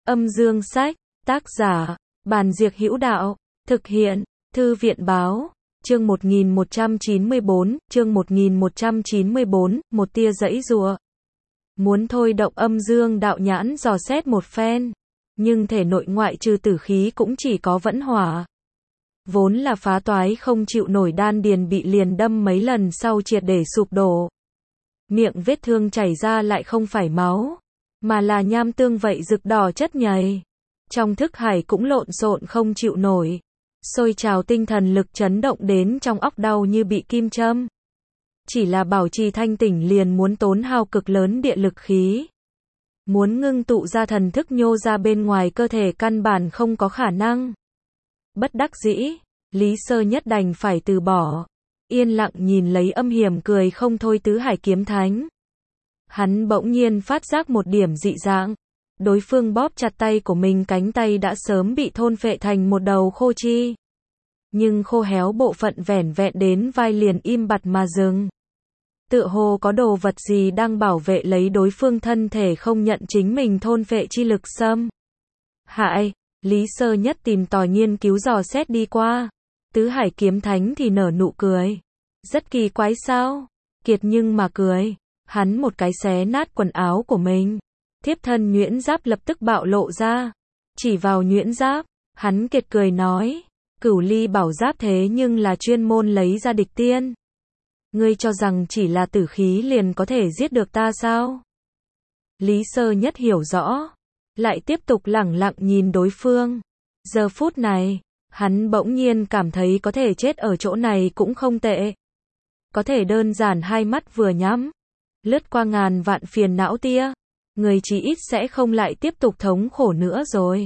Âm dương sách, tác giả, Bàn Diệc Hữu Đạo, thực hiện, Thư viện báo, chương 1194, một tia giãy giụa. Muốn thôi động âm dương đạo nhãn dò xét một phen, nhưng thể nội ngoại trừ tử khí cũng chỉ có vẫn hỏa. Vốn là phá toái không chịu nổi đan điền bị liền đâm mấy lần sau triệt để sụp đổ. Miệng vết thương chảy ra lại không phải máu, mà là nham tương vậy rực đỏ chất nhầy. Trong thức hải cũng lộn xộn không chịu nổi. Sôi trào tinh thần lực chấn động đến trong óc đau như bị kim châm. Chỉ là bảo trì thanh tỉnh liền muốn tốn hao cực lớn địa lực khí. Muốn ngưng tụ ra thần thức nhô ra bên ngoài cơ thể căn bản không có khả năng. Bất đắc dĩ, Lý Sơ Nhất đành phải từ bỏ. Yên lặng nhìn lấy âm hiểm cười không thôi tứ hải kiếm thánh. Hắn bỗng nhiên phát giác một điểm dị dạng. Đối phương bóp chặt tay của mình, cánh tay đã sớm bị thôn phệ thành một đầu khô chi. Nhưng khô héo bộ phận vẻn vẹn đến vai liền im bặt mà dừng. Tựa hồ có đồ vật gì đang bảo vệ lấy đối phương thân thể không nhận chính mình thôn phệ chi lực xâm hại. Lý Sơ Nhất tìm tòi nghiên cứu dò xét đi qua. Tứ hải kiếm thánh thì nở nụ cười. Rất kỳ quái sao? Kiệt nhưng mà cười. Hắn một cái xé nát quần áo của mình. Thiếp thân nhuyễn giáp lập tức bạo lộ ra. Chỉ vào nhuyễn giáp, hắn kiệt cười nói. Cửu ly bảo giáp thế nhưng là chuyên môn lấy ra địch tiên. Ngươi cho rằng chỉ là tử khí liền có thể giết được ta sao? Lý Sơ Nhất hiểu rõ. Lại tiếp tục lẳng lặng nhìn đối phương. Giờ phút này, hắn bỗng nhiên cảm thấy có thể chết ở chỗ này cũng không tệ. Có thể đơn giản hai mắt vừa nhắm. Lướt qua ngàn vạn phiền não tia. Người chí ít sẽ không lại tiếp tục thống khổ nữa rồi.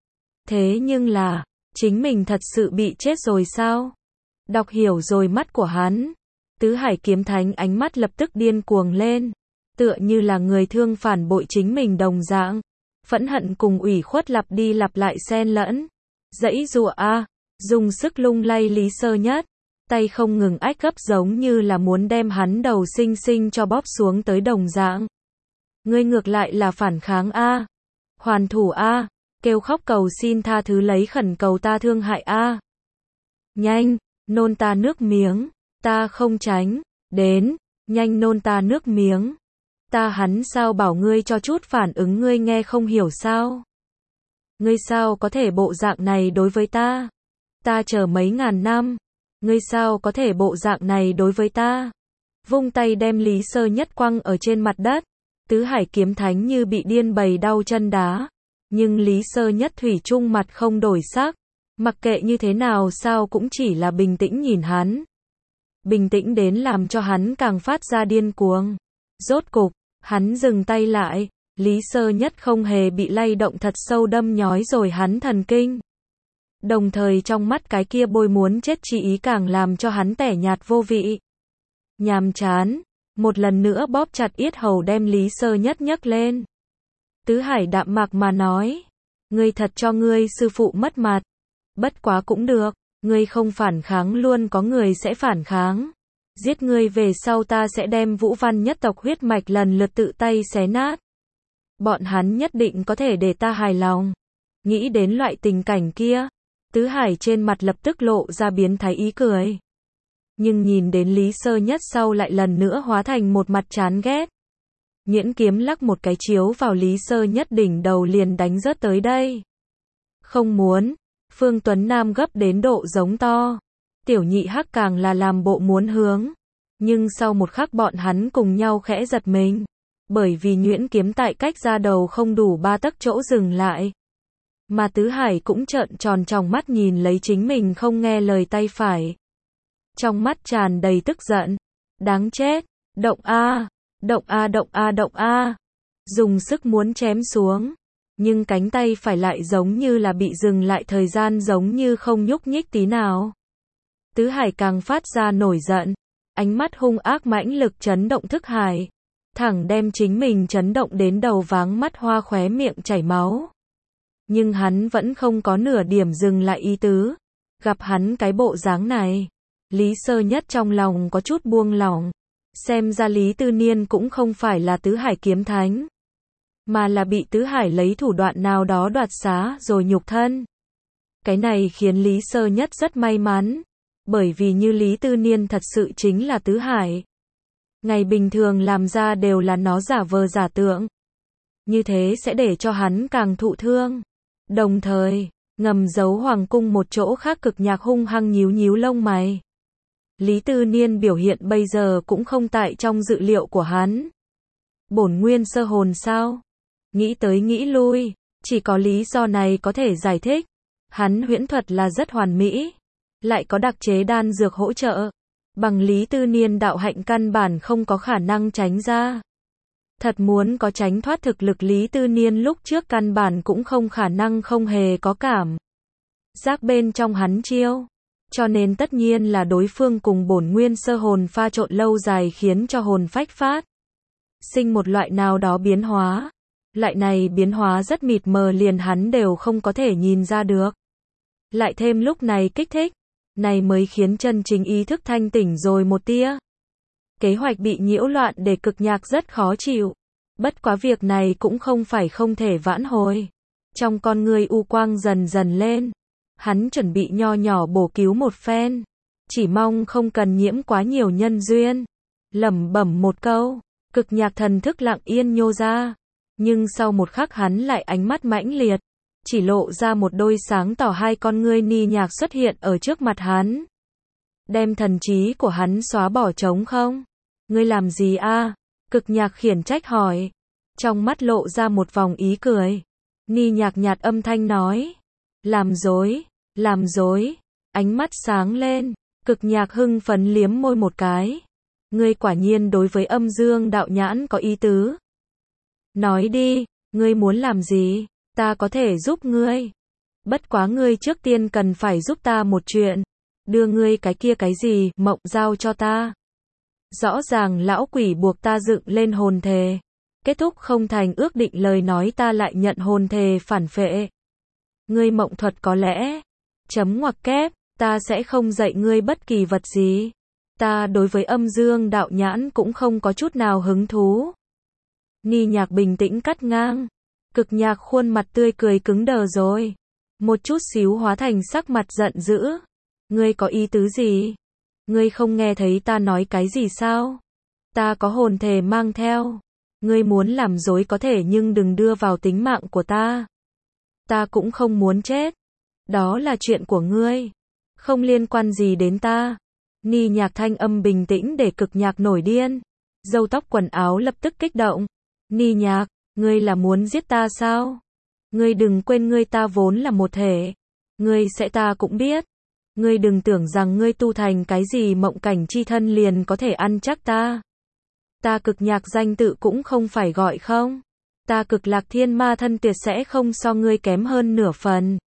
Thế nhưng là, chính mình thật sự bị chết rồi sao? Đọc hiểu rồi mắt của hắn. Tứ hải kiếm thánh ánh mắt lập tức điên cuồng lên. Tựa như là người thương phản bội chính mình đồng dạng. Phẫn hận cùng ủy khuất lặp đi lặp lại xen lẫn. Giãy giụa a, dùng sức lung lay Lý Sơ Nhất. Tay không ngừng ách gấp giống như là muốn đem hắn đầu xinh xinh cho bóp xuống tới đồng dạng. Ngươi ngược lại là phản kháng a, hoàn thủ a, kêu khóc cầu xin tha thứ lấy khẩn cầu ta thương hại a. Nhanh, nôn ta nước miếng, ta không tránh, đến, nhanh nôn ta nước miếng. Ta hắn sao bảo ngươi cho chút phản ứng ngươi nghe không hiểu sao? Ngươi sao có thể bộ dạng này đối với ta? Ta chờ mấy ngàn năm. Ngươi sao có thể bộ dạng này đối với ta? Vung tay đem Lý Sơ Nhất quăng ở trên mặt đất. Tứ hải kiếm thánh như bị điên bầy đau chân đá. Nhưng Lý Sơ Nhất thủy chung mặt không đổi sắc. Mặc kệ như thế nào sao cũng chỉ là bình tĩnh nhìn hắn. Bình tĩnh đến làm cho hắn càng phát ra điên cuồng. Rốt cục, hắn dừng tay lại. Lý Sơ Nhất không hề bị lay động thật sâu đâm nhói rồi hắn thần kinh. Đồng thời trong mắt cái kia bôi muốn chết chi ý càng làm cho hắn tẻ nhạt vô vị. Nhàm chán. Một lần nữa bóp chặt yết hầu đem Lý Sơ Nhất nhấc lên. Tứ hải đạm mạc mà nói. Ngươi thật cho ngươi sư phụ mất mặt. Bất quá cũng được. Ngươi không phản kháng luôn có người sẽ phản kháng. Giết ngươi về sau ta sẽ đem Vũ Văn nhất tộc huyết mạch lần lượt tự tay xé nát. Bọn hắn nhất định có thể để ta hài lòng. Nghĩ đến loại tình cảnh kia. Tứ hải trên mặt lập tức lộ ra biến thái ý cười. Nhưng nhìn đến Lý Sơ Nhất sau lại lần nữa hóa thành một mặt chán ghét. Nhuyễn kiếm lắc một cái chiếu vào Lý Sơ Nhất đỉnh đầu liền đánh rớt tới đây. Không muốn. Phương Tuấn Nam gấp đến độ giống to. Tiểu nhị hắc càng là làm bộ muốn hướng. Nhưng sau một khắc bọn hắn cùng nhau khẽ giật mình. Bởi vì nhuyễn kiếm tại cách ra đầu không đủ 3 tấc chỗ dừng lại. Mà Tứ Hải cũng trợn tròn tròng mắt nhìn lấy chính mình không nghe lời tay phải. Trong mắt tràn đầy tức giận. Đáng chết. Động a, động a, động a, động a. Dùng sức muốn chém xuống. Nhưng cánh tay phải lại giống như là bị dừng lại thời gian giống như không nhúc nhích tí nào. Tứ Hải càng phát ra nổi giận. Ánh mắt hung ác mãnh lực chấn động thức hải. Thẳng đem chính mình chấn động đến đầu váng mắt hoa khóe miệng chảy máu. Nhưng hắn vẫn không có nửa điểm dừng lại ý tứ. Gặp hắn cái bộ dáng này. Lý Sơ Nhất trong lòng có chút buông lỏng. Xem ra Lý Tư Niên cũng không phải là tứ hải kiếm thánh. mà là bị Tứ Hải lấy thủ đoạn nào đó đoạt xá rồi nhục thân. Cái này khiến Lý Sơ Nhất rất may mắn, bởi vì như Lý Tư Niên thật sự chính là Tứ Hải. Ngày bình thường làm ra đều là nó giả vờ giả tượng. Như thế sẽ để cho hắn càng thụ thương. Đồng thời, ngầm giấu hoàng cung một chỗ khác Cực Nhạc hung hăng nhíu nhíu lông mày. Lý Tư Niên biểu hiện bây giờ cũng không tại trong dự liệu của hắn. Bổn nguyên sơ hồn sao? Nghĩ tới nghĩ lui, chỉ có lý do này có thể giải thích. Hắn huyễn thuật là rất hoàn mỹ, lại có đặc chế đan dược hỗ trợ. Bằng Lý Tư Niên đạo hạnh căn bản không có khả năng tránh ra. Thật muốn có tránh thoát thực lực Lý Tư Niên lúc trước căn bản cũng không khả năng không hề có cảm giác bên trong hắn chiêu. Cho nên tất nhiên là đối phương cùng bổn nguyên sơ hồn pha trộn lâu dài khiến cho hồn phách phát sinh một loại nào đó biến hóa. Loại này biến hóa rất mịt mờ liền hắn đều không có thể nhìn ra được. Lại thêm lúc này kích thích, này mới khiến chân chính ý thức thanh tỉnh rồi một tia. Kế hoạch bị nhiễu loạn để Cực Nhạc rất khó chịu. Bất quá việc này cũng không phải không thể vãn hồi. Trong con người u quang dần dần lên. Hắn chuẩn bị nho nhỏ bổ cứu một phen. Chỉ mong không cần nhiễm quá nhiều nhân duyên. Lẩm bẩm một câu, Cực Nhạc thần thức lặng yên nhô ra. Nhưng sau một khắc hắn lại ánh mắt mãnh liệt. Chỉ lộ ra một đôi sáng tỏ hai con ngươi ni nhạc xuất hiện ở trước mặt hắn. Đem thần trí của hắn xóa bỏ trống không? Ngươi làm gì a? Cực Nhạc khiển trách hỏi. Trong mắt lộ ra một vòng ý cười. Ni nhạc nhạt âm thanh nói. Làm dối, làm dối. Ánh mắt sáng lên. Cực Nhạc hưng phấn liếm môi một cái. Ngươi quả nhiên đối với âm dương đạo nhãn có ý tứ. Nói đi, ngươi muốn làm gì? Ta có thể giúp ngươi. Bất quá ngươi trước tiên cần phải giúp ta một chuyện. Đưa ngươi cái kia cái gì, mộng giao cho ta. Rõ ràng lão quỷ buộc ta dựng lên hồn thề. Kết thúc không thành ước định lời nói ta lại nhận hồn thề phản phệ. Ngươi mộng thuật có lẽ. Chấm ngoặc kép, ta sẽ không dạy ngươi bất kỳ vật gì. Ta đối với âm dương đạo nhãn cũng không có chút nào hứng thú. Ni nhạc bình tĩnh cắt ngang. Cực Nhạc khuôn mặt tươi cười cứng đờ rồi. Một chút xíu hóa thành sắc mặt giận dữ. Ngươi có ý tứ gì? Ngươi không nghe thấy ta nói cái gì sao? Ta có hồn thề mang theo. Ngươi muốn làm dối có thể nhưng đừng đưa vào tính mạng của ta. Ta cũng không muốn chết. Đó là chuyện của ngươi. Không liên quan gì đến ta. Ni nhạc thanh âm bình tĩnh để Cực Nhạc nổi điên. Râu tóc quần áo lập tức kích động. Ni nhạc, ngươi là muốn giết ta sao? Ngươi đừng quên ngươi ta vốn là một thể. Ngươi sẽ ta cũng biết. Ngươi đừng tưởng rằng ngươi tu thành cái gì mộng cảnh chi thân liền có thể ăn chắc ta. Ta Cực Nhạc danh tự cũng không phải gọi không. Ta Cực Lạc Thiên Ma thân tuyệt sẽ không so ngươi kém hơn nửa phần.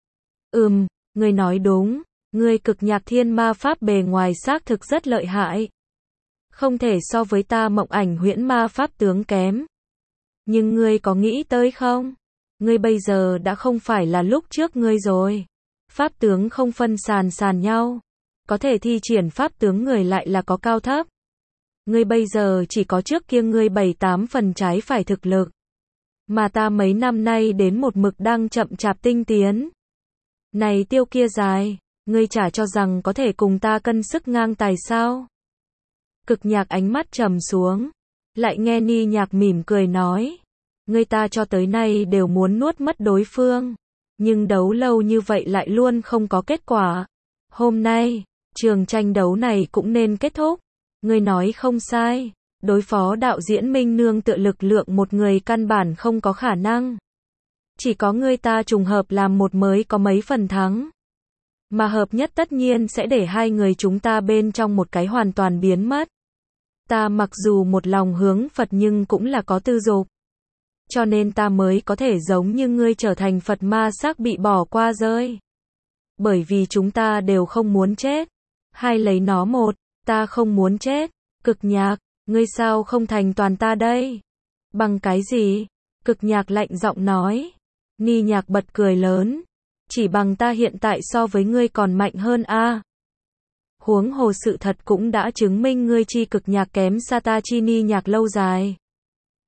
Ngươi nói đúng. Ngươi Cực Nhạc Thiên Ma pháp bề ngoài xác thực rất lợi hại. Không thể so với ta mộng ảnh huyễn ma pháp tướng kém. Nhưng ngươi có nghĩ tới không? Ngươi bây giờ đã không phải là lúc trước ngươi rồi. Pháp tướng không phân sàn nhau. Có thể thi triển pháp tướng người lại là có cao thấp. Ngươi bây giờ chỉ có trước kia ngươi 7-8 phần trái phải thực lực. Mà ta mấy năm nay đến một mực đang chậm chạp tinh tiến. Này tiêu kia dài, ngươi chả cho rằng có thể cùng ta cân sức ngang tài sao? Cực Nhạc ánh mắt trầm xuống. Lại nghe Ni nhạc mỉm cười nói. Ngươi ta cho tới nay đều muốn nuốt mất đối phương. Nhưng đấu lâu như vậy lại luôn không có kết quả. Hôm nay, trường tranh đấu này cũng nên kết thúc. Ngươi nói không sai. Đối phó đạo diễn Minh nương tựa lực lượng một người căn bản không có khả năng. Chỉ có ngươi ta trùng hợp làm một mới có mấy phần thắng. Mà hợp nhất tất nhiên sẽ để hai người chúng ta bên trong một cái hoàn toàn biến mất. Ta mặc dù một lòng hướng Phật nhưng cũng là có tư dục. Cho nên ta mới có thể giống như ngươi trở thành Phật ma xác bị bỏ qua rơi. Bởi vì chúng ta đều không muốn chết. Hai lấy nó một, ta không muốn chết. Cực Nhạc, ngươi sao không thành toàn ta đây? Bằng cái gì? Cực Nhạc lạnh giọng nói. Ni nhạc bật cười lớn. Chỉ bằng ta hiện tại so với ngươi còn mạnh hơn a. Huống hồ sự thật cũng đã chứng minh ngươi chi Cực Nhạc kém xa ta chi Ni nhạc lâu dài.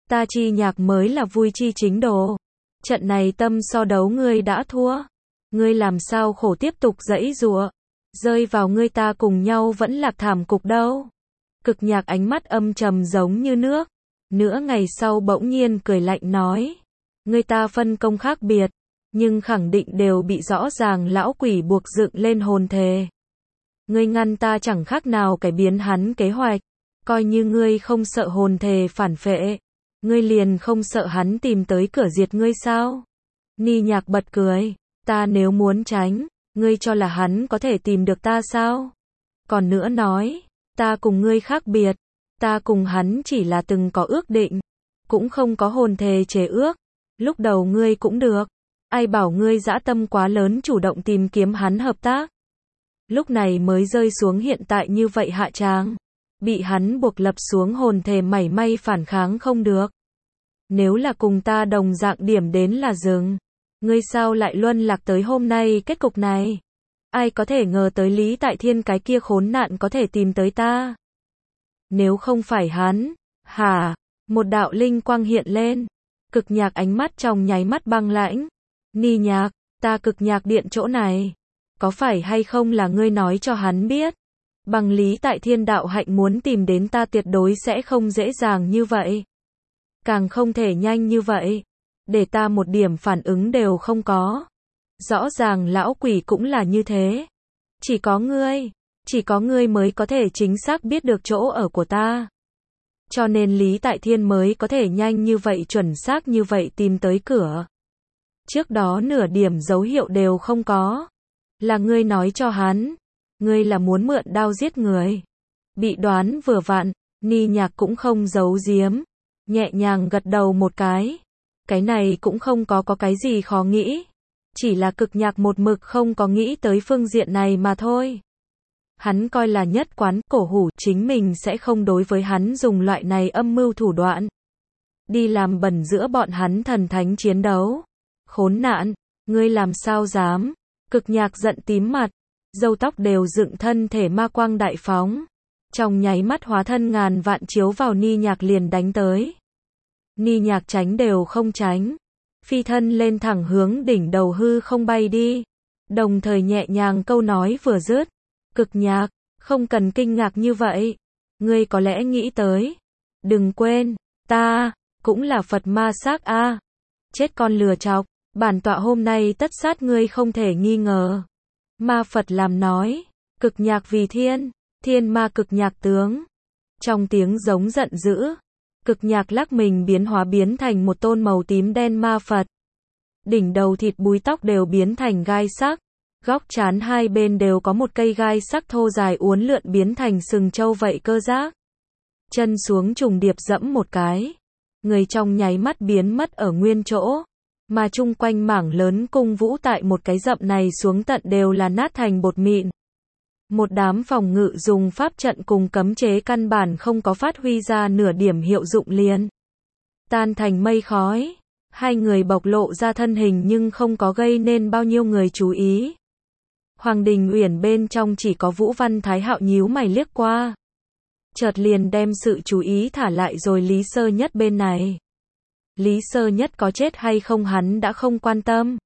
Ta chi nhạc mới là vui chi chính đồ. Trận này tâm so đấu ngươi đã thua. Ngươi làm sao khổ tiếp tục giãy giụa. Rơi vào ngươi ta cùng nhau vẫn lạc thảm cục đâu. Cực nhạc ánh mắt âm trầm giống như nước. Nửa ngày sau bỗng nhiên cười lạnh nói. Ngươi ta phân công khác biệt. Nhưng khẳng định đều bị rõ ràng lão quỷ buộc dựng lên hồn thề. Ngươi ngăn ta chẳng khác nào cải biến hắn kế hoạch. Coi như ngươi không sợ hồn thề phản phệ. Ngươi liền không sợ hắn tìm tới cửa diệt ngươi sao? Ni nhạc bật cười. Ta nếu muốn tránh, ngươi cho là hắn có thể tìm được ta sao? Còn nữa nói, ta cùng ngươi khác biệt. Ta cùng hắn chỉ là từng có ước định. Cũng không có hồn thề chế ước. Lúc đầu ngươi cũng được. Ai bảo ngươi dã tâm quá lớn chủ động tìm kiếm hắn hợp tác. Lúc này mới rơi xuống hiện tại như vậy hạ tràng. Bị hắn buộc lập xuống hồn thề mảy may phản kháng không được. Nếu là cùng ta đồng dạng điểm đến là dừng. Ngươi sao lại luân lạc tới hôm nay kết cục này? Ai có thể ngờ tới Lý Tại Thiên cái kia khốn nạn có thể tìm tới ta? Nếu không phải hắn, hả? Một đạo linh quang hiện lên. Cực nhạc ánh mắt trong nháy mắt băng lãnh. Ni nhạc, ta cực nhạc điện chỗ này. Có phải hay không là ngươi nói cho hắn biết? Bằng Lý Tại Thiên đạo hạnh muốn tìm đến ta tuyệt đối sẽ không dễ dàng như vậy. Càng không thể nhanh như vậy. Để ta một điểm phản ứng đều không có. Rõ ràng lão quỷ cũng là như thế. Chỉ có ngươi mới có thể chính xác biết được chỗ ở của ta. Cho nên Lý Tại Thiên mới có thể nhanh như vậy chuẩn xác như vậy tìm tới cửa. Trước đó nửa điểm dấu hiệu đều không có. Là ngươi nói cho hắn. Ngươi là muốn mượn đao giết người. Bị đoán vừa vặn, Ni nhạc cũng không giấu giếm. Nhẹ nhàng gật đầu một cái. Cái này cũng không có cái gì khó nghĩ. Chỉ là cực nhạc một mực không có nghĩ tới phương diện này mà thôi. Hắn coi là nhất quán cổ hủ chính mình sẽ không đối với hắn dùng loại này âm mưu thủ đoạn. Đi làm bẩn giữa bọn hắn thần thánh chiến đấu. Khốn nạn, ngươi làm sao dám. Cực nhạc giận tím mặt. Râu tóc đều dựng thân thể ma quang đại phóng. Trong nháy mắt hóa thân ngàn vạn chiếu vào Ni nhạc liền đánh tới. Ni nhạc tránh đều không tránh. Phi thân lên thẳng hướng đỉnh đầu hư không bay đi. Đồng thời nhẹ nhàng câu nói vừa dứt. Cực nhạc, không cần kinh ngạc như vậy. Ngươi có lẽ nghĩ tới. Đừng quên, ta, cũng là Phật ma xác a. Chết con lừa chọc, bản tọa hôm nay tất sát ngươi không thể nghi ngờ. Ma Phật làm nói, cực nhạc vì thiên, thiên ma cực nhạc tướng. Trong tiếng giống giận dữ, cực nhạc lắc mình biến thành một tôn màu tím đen ma Phật. Đỉnh đầu thịt búi tóc đều biến thành gai sắc. Góc trán hai bên đều có một cây gai sắc thô dài uốn lượn biến thành sừng trâu vậy cơ giác. Chân xuống trùng điệp dẫm một cái. Người trong nháy mắt biến mất ở nguyên chỗ. Mà chung quanh mảng lớn cung vũ tại một cái dậm này xuống tận đều là nát thành bột mịn. Một đám phòng ngự dùng pháp trận cùng cấm chế căn bản không có phát huy ra nửa điểm hiệu dụng liền. Tan thành mây khói. Hai người bộc lộ ra thân hình nhưng không có gây nên bao nhiêu người chú ý. Hoàng Đình Uyển bên trong chỉ có Vũ Văn Thái Hạo nhíu mày liếc qua. Chợt liền đem sự chú ý thả lại rồi Lý Sơ Nhất bên này. Lý Sơ Nhất có chết hay không hắn đã không quan tâm.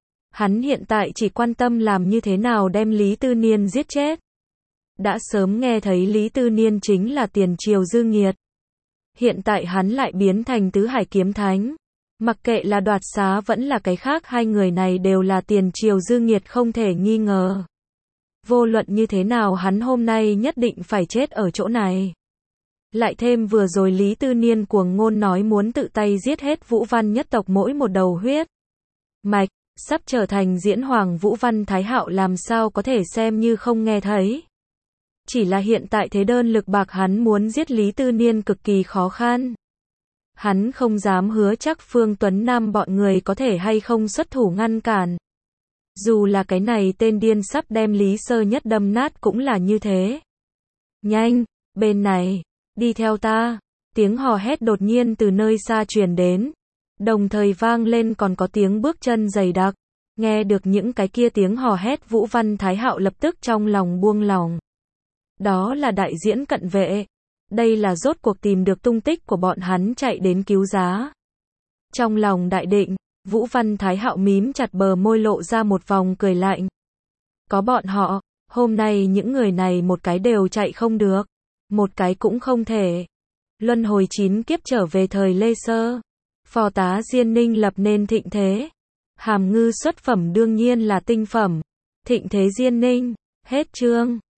Hắn hiện tại chỉ quan tâm làm như thế nào đem Lý Tư Niên giết chết. Đã sớm nghe thấy Lý Tư Niên chính là tiền triều dư nghiệt. Hiện tại hắn lại biến thành tứ hải kiếm thánh. Mặc kệ là đoạt xá vẫn là cái khác hai người này đều là tiền triều dư nghiệt không thể nghi ngờ. Vô luận như thế nào hắn hôm nay nhất định phải chết ở chỗ này. Lại thêm vừa rồi Lý Tư Niên cuồng ngôn nói muốn tự tay giết hết Vũ Văn nhất tộc mỗi một đầu huyết mạch, sắp trở thành diễn hoàng Vũ Văn Thái Hạo làm sao có thể xem như không nghe thấy. Chỉ là hiện tại thế đơn lực bạc hắn muốn giết Lý Tư Niên cực kỳ khó khăn. Hắn không dám hứa chắc Phương Tuấn Nam bọn người có thể hay không xuất thủ ngăn cản. Dù là cái này tên điên sắp đem Lý Sơ Nhất đâm nát cũng là như thế. Nhanh, bên này, đi theo ta. Tiếng hò hét đột nhiên từ nơi xa truyền đến. Đồng thời vang lên còn có tiếng bước chân dày đặc. Nghe được những cái kia tiếng hò hét Vũ Văn Thái Hạo lập tức trong lòng buông lỏng. Đó là đại diễn cận vệ. Đây là rốt cuộc tìm được tung tích của bọn hắn chạy đến cứu giá. Trong lòng đại định, Vũ Văn Thái Hạo mím chặt bờ môi lộ ra một vòng cười lạnh. Có bọn họ, hôm nay những người này một cái đều chạy không được. Một cái cũng không thể. Luân hồi 9 kiếp trở về thời Lê Sơ. Phò tá Diên Ninh lập nên thịnh thế. Hàm Ngư xuất phẩm đương nhiên là tinh phẩm. Thịnh thế Diên Ninh. Hết chương.